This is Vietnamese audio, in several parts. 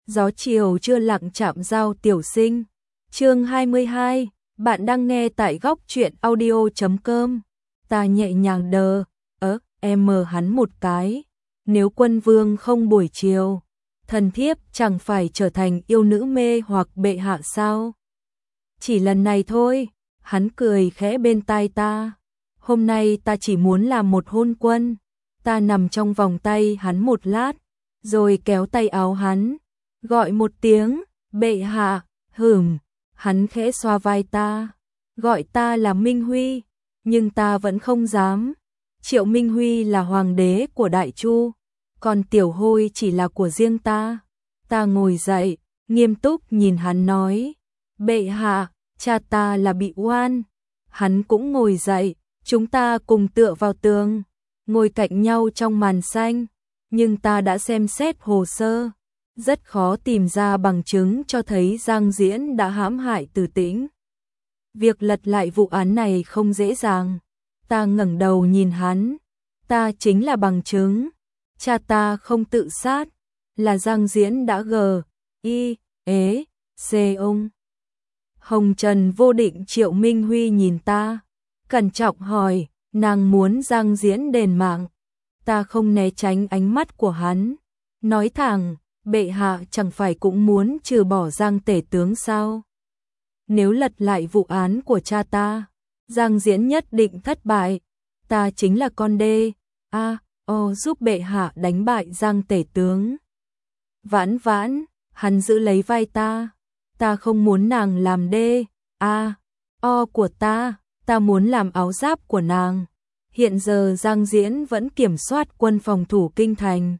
Gió chiều chưa lặng chạm dao tiểu sinh. Chương 22, bạn đang nghe tại góc truyện audio.com. Ta nhẹ nhàng em mờ hắn một cái. Nếu Quân Vương không buổi chiều, thần thiếp chẳng phải trở thành yêu nữ mê hoặc bệ hạ sao? Chỉ lần này thôi, hắn cười khẽ bên tai ta. Hôm nay ta chỉ muốn làm một hôn quân. Ta nằm trong vòng tay hắn một lát, rồi kéo tay áo hắn, gọi một tiếng, bệ hạ, hắn khẽ xoa vai ta, gọi ta là Minh Huy, nhưng ta vẫn không dám. Triệu Minh Huy là hoàng đế của Đại Chu, còn Tiểu Hôi chỉ là của riêng ta. Ta ngồi dậy, nghiêm túc nhìn hắn nói, bệ hạ, cha ta là bị oan. Hắn cũng ngồi dậy, chúng ta cùng tựa vào tường, ngồi cạnh nhau trong màn xanh, nhưng ta đã xem xét hồ sơ, rất khó tìm ra bằng chứng cho thấy Giang Diễn đã hãm hại Từ Tĩnh. Việc lật lại vụ án này không dễ dàng. Ta ngẩng đầu nhìn hắn, ta chính là bằng chứng. Cha ta không tự sát, là Giang Diễn đã ông. Hồng Trần vô định. Triệu Minh Huy nhìn ta, cẩn trọng hỏi, nàng muốn Giang Diễn đền mạng. Ta không né tránh ánh mắt của hắn, nói thẳng, bệ hạ chẳng phải cũng muốn trừ bỏ Giang tể tướng sao? Nếu lật lại vụ án của cha ta, Giang Diễn nhất định thất bại. Ta chính là con đê, giúp bệ hạ đánh bại Giang tể tướng. Vãn vãn, hắn giữ lấy vai ta. Ta không muốn nàng làm đê, của ta muốn làm áo giáp của nàng. Hiện giờ Giang Diễn vẫn kiểm soát quân phòng thủ kinh thành.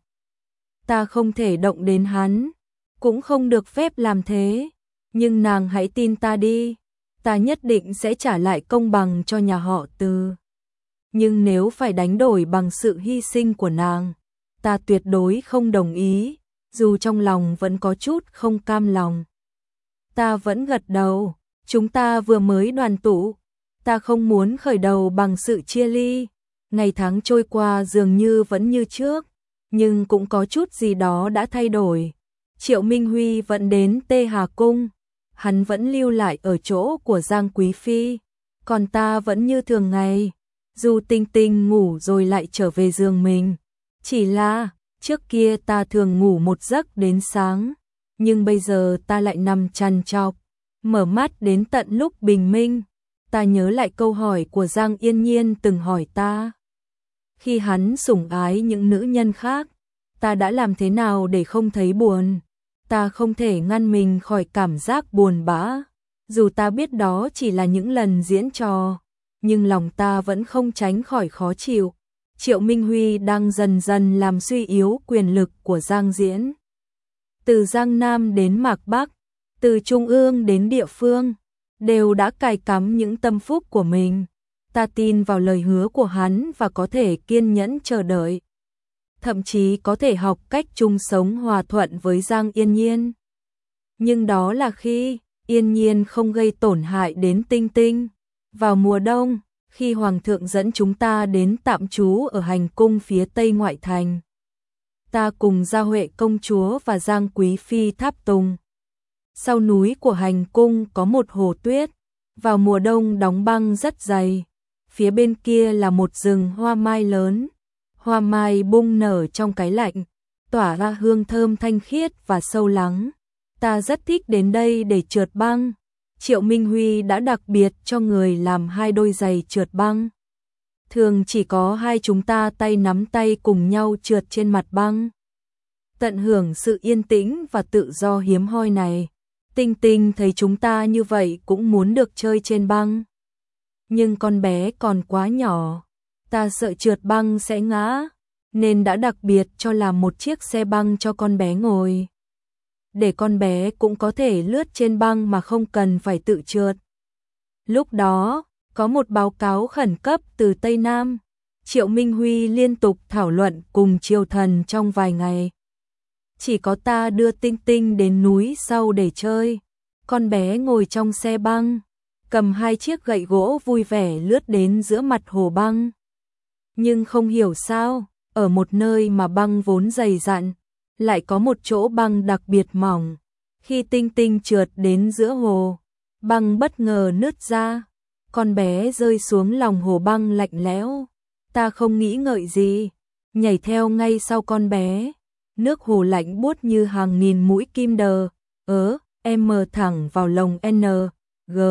Ta không thể động đến hắn, cũng không được phép làm thế. Nhưng nàng hãy tin ta đi, ta nhất định sẽ trả lại công bằng cho nhà họ Từ. Nhưng nếu phải đánh đổi bằng sự hy sinh của nàng, ta tuyệt đối không đồng ý, dù trong lòng vẫn có chút không cam lòng. Ta vẫn gật đầu, chúng ta vừa mới đoàn tụ, ta không muốn khởi đầu bằng sự chia ly. Ngày tháng trôi qua dường như vẫn như trước, nhưng cũng có chút gì đó đã thay đổi. Triệu Minh Huy vẫn đến Tê Hà Cung, hắn vẫn lưu lại ở chỗ của Giang Quý Phi, còn ta vẫn như thường ngày, dù Tinh Tinh ngủ rồi lại trở về giường mình. Chỉ là, trước kia ta thường ngủ một giấc đến sáng, nhưng bây giờ ta lại nằm trằn trọc, mở mắt đến tận lúc bình minh. Ta nhớ lại câu hỏi của Giang Yên Nhiên từng hỏi ta. Khi hắn sủng ái những nữ nhân khác, ta đã làm thế nào để không thấy buồn? Ta không thể ngăn mình khỏi cảm giác buồn bã. Dù ta biết đó chỉ là những lần diễn trò, nhưng lòng ta vẫn không tránh khỏi khó chịu. Triệu Minh Huy đang dần dần làm suy yếu quyền lực của Giang Diễn. Từ Giang Nam đến Mạc Bắc, từ Trung ương đến địa phương, đều đã cài cắm những tâm phúc của mình. Ta tin vào lời hứa của hắn và có thể kiên nhẫn chờ đợi. Thậm chí có thể học cách chung sống hòa thuận với Giang Yên Nhiên. Nhưng đó là khi Yên Nhiên không gây tổn hại đến Tinh Tinh. Vào mùa đông, khi Hoàng thượng dẫn chúng ta đến tạm trú ở hành cung phía tây ngoại thành, ta cùng Gia Huệ công chúa và Giang Quý Phi tháp tùng. Sau núi của hành cung có một hồ tuyết, vào mùa đông đóng băng rất dày. Phía bên kia là một rừng hoa mai lớn. Hoa mai bung nở trong cái lạnh, tỏa ra hương thơm thanh khiết và sâu lắng. Ta rất thích đến đây để trượt băng. Triệu Minh Huy đã đặc biệt cho người làm 2 đôi giày trượt băng. Thường chỉ có hai chúng ta tay nắm tay cùng nhau trượt trên mặt băng. Tận hưởng sự yên tĩnh và tự do hiếm hoi này. Tinh Tinh thấy chúng ta như vậy cũng muốn được chơi trên băng. Nhưng con bé còn quá nhỏ, ta sợ trượt băng sẽ ngã, nên đã đặc biệt cho làm một chiếc xe băng cho con bé ngồi. Để con bé cũng có thể lướt trên băng mà không cần phải tự trượt. Lúc đó, có một báo cáo khẩn cấp từ Tây Nam. Triệu Minh Huy liên tục thảo luận cùng triều thần trong vài ngày. Chỉ có ta đưa Tinh Tinh đến núi sau để chơi. Con bé ngồi trong xe băng, cầm 2 chiếc gậy gỗ vui vẻ lướt đến giữa mặt hồ băng. Nhưng không hiểu sao, ở một nơi mà băng vốn dày dặn, lại có một chỗ băng đặc biệt mỏng. Khi Tinh Tinh trượt đến giữa hồ, băng bất ngờ nứt ra, con bé rơi xuống lòng hồ băng lạnh lẽo. Ta không nghĩ ngợi gì, nhảy theo ngay sau con bé. Nước hồ lạnh buốt như hàng nghìn mũi kim đờ, em thẳng vào lồng N, G,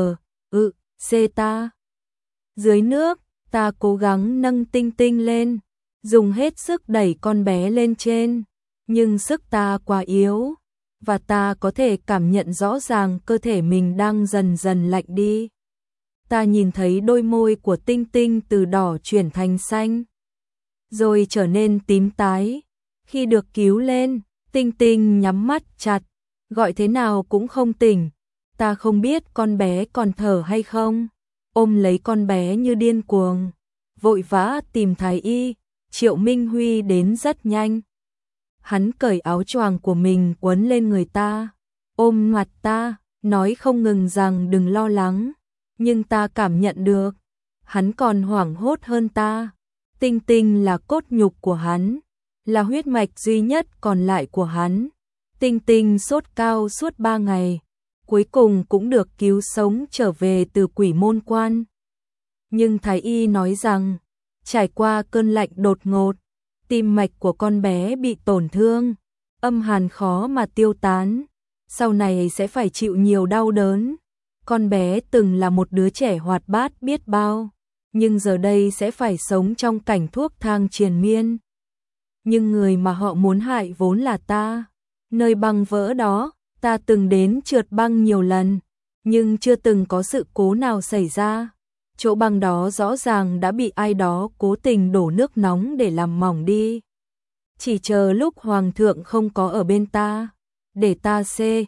C ta. Dưới nước, ta cố gắng nâng Tinh Tinh lên, dùng hết sức đẩy con bé lên trên, nhưng sức ta quá yếu, và ta có thể cảm nhận rõ ràng cơ thể mình đang dần dần lạnh đi. Ta nhìn thấy đôi môi của Tinh Tinh từ đỏ chuyển thành xanh, rồi trở nên tím tái. Khi được cứu lên, Tinh Tinh nhắm mắt chặt, gọi thế nào cũng không tỉnh. Ta không biết con bé còn thở hay không, ôm lấy con bé như điên cuồng, vội vã tìm thái y. Triệu Minh Huy đến rất nhanh. Hắn cởi áo choàng của mình quấn lên người ta, ôm mặt ta, nói không ngừng rằng đừng lo lắng, nhưng ta cảm nhận được, hắn còn hoảng hốt hơn ta. Tinh Tinh là cốt nhục của hắn, là huyết mạch duy nhất còn lại của hắn. Tinh Tinh sốt cao suốt 3 ngày, cuối cùng cũng được cứu sống trở về từ Quỷ Môn Quan. Nhưng thái y nói rằng, trải qua cơn lạnh đột ngột, tim mạch của con bé bị tổn thương, âm hàn khó mà tiêu tán, sau này sẽ phải chịu nhiều đau đớn. Con bé từng là một đứa trẻ hoạt bát biết bao, nhưng giờ đây sẽ phải sống trong cảnh thuốc thang triền miên. Nhưng người mà họ muốn hại vốn là ta. Nơi băng vỡ đó, ta từng đến trượt băng nhiều lần, nhưng chưa từng có sự cố nào xảy ra. Chỗ băng đó rõ ràng đã bị ai đó cố tình đổ nước nóng để làm mỏng đi. Chỉ chờ lúc hoàng thượng không có ở bên ta, để ta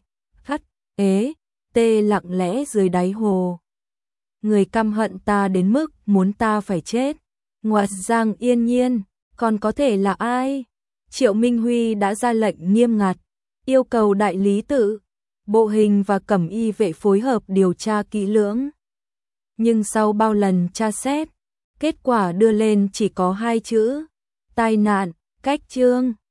tê lặng lẽ dưới đáy hồ. Người căm hận ta đến mức muốn ta phải chết. Ngoại Giang Yên Nhiên, còn có thể là ai? Triệu Minh Huy đã ra lệnh nghiêm ngặt, yêu cầu đại lý tự, bộ hình và cẩm y vệ phối hợp điều tra kỹ lưỡng. Nhưng sau bao lần tra xét, kết quả đưa lên chỉ có 2 chữ: tai nạn. Cách chương